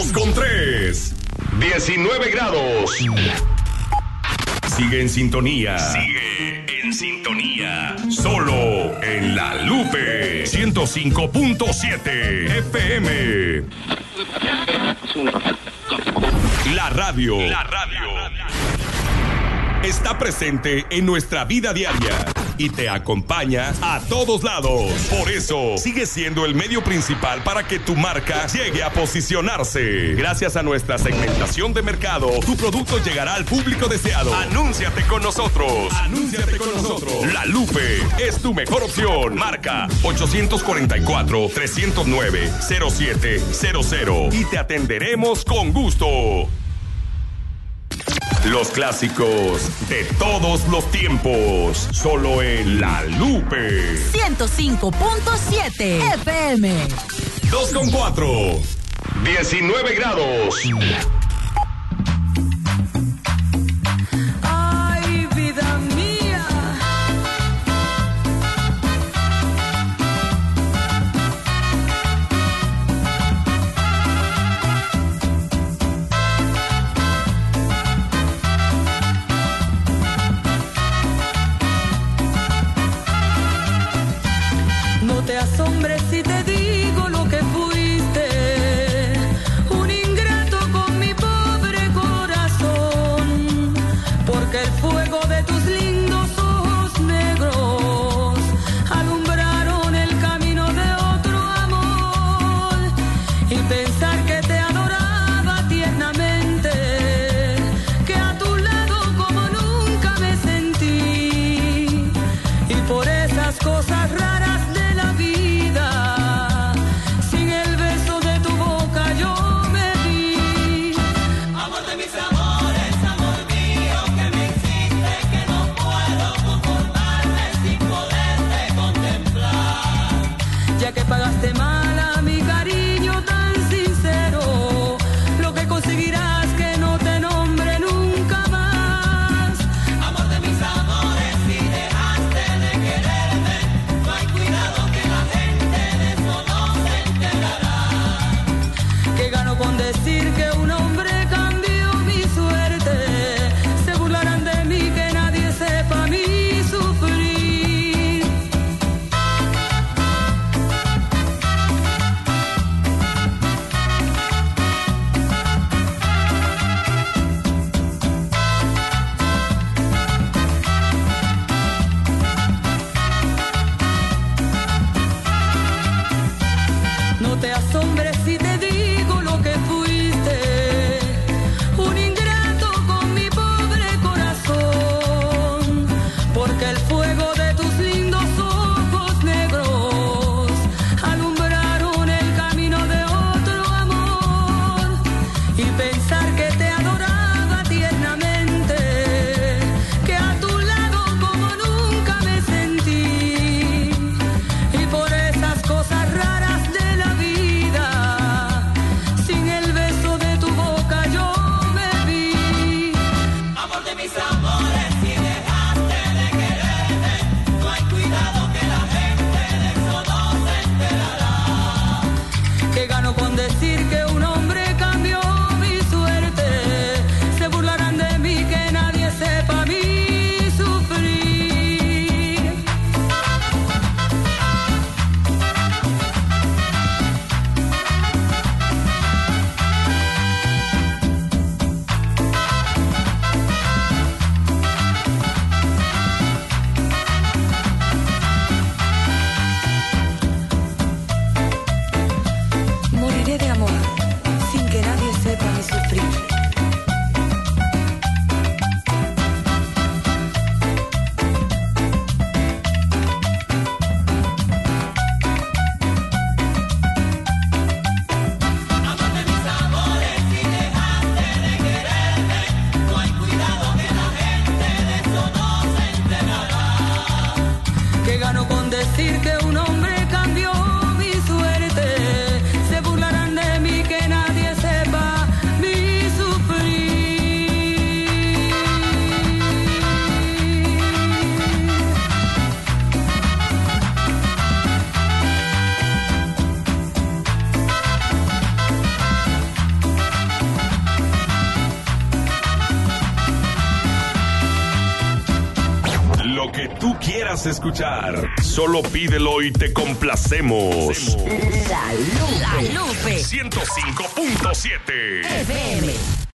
102.3. 19 grados. Sigue en sintonía. Sigue en sintonía. Solo en La Lupe 105.7 FM. La radio está presente en nuestra vida diaria y te acompaña a todos lados. Por eso sigue siendo el medio principal para que tu marca llegue a posicionarse. Gracias a nuestra segmentación de mercado, tu producto llegará al público deseado. Anúnciate con nosotros. Anúnciate con nosotros. La Lupe es tu mejor opción. Marca 844-309-0700 y te atenderemos con gusto. Los clásicos de todos los tiempos, solo en La Lupe 105.7 FM. 2.4, 19 grados. Ay, vida mía. No te asombres si te digo lo que fuiste, un ingrato con mi pobre corazón, porque el fuego de tus lindos ojos negros alumbraron el camino de otro amor, y pensar que te adoraba tiernamente, que a tu lado como nunca me sentí, y por esas cosas raras de la vida, sin el beso de tu boca yo me vi. Amor de mis amores, amor mío, que me hiciste, que no puedo conformarme sin poderte contemplar. Ya que pagaste mal a mi cariño tan sincero, lo que conseguirás que no te nombre nunca más. Amor de mis amores, si dejaste de quererme, no hay cuidado que la gente de eso no se enterará. Que gano con decir que un hombre cambió mi suerte, se burlarán de mí, que nadie sepa mi sufrir. No te asombres si te digo lo que fuiste, un ingrato con mi pobre corazón, porque el fuego de tus lindos ojos negros alumbraron el camino de otro amor, y pensar que te adoraba tiernamente, que a tu lado como nunca me sentí, y por esas cosas raras de la vida, sin el beso de tu boca yo me vi. Amor de mis amores, si dejaste de quererme, no hay cuidado que la gente de eso no se enterará. Que gano con decir que un hombre cambió mi suerte, se burlarán de mí, que nadie sepa mi sufrir. Moriré de amor sin que nadie sepa mi sufrir. Amor de mis amores, si dejaste de quererme, no hay cuidado que la gente de eso no se enterará. Que gano con decir que un hombre cambió mi suerte, se burlarán de mí, que nadie sepa mi tú quieras escuchar. Solo pídelo y te complacemos. La Lupe 105.7 FM.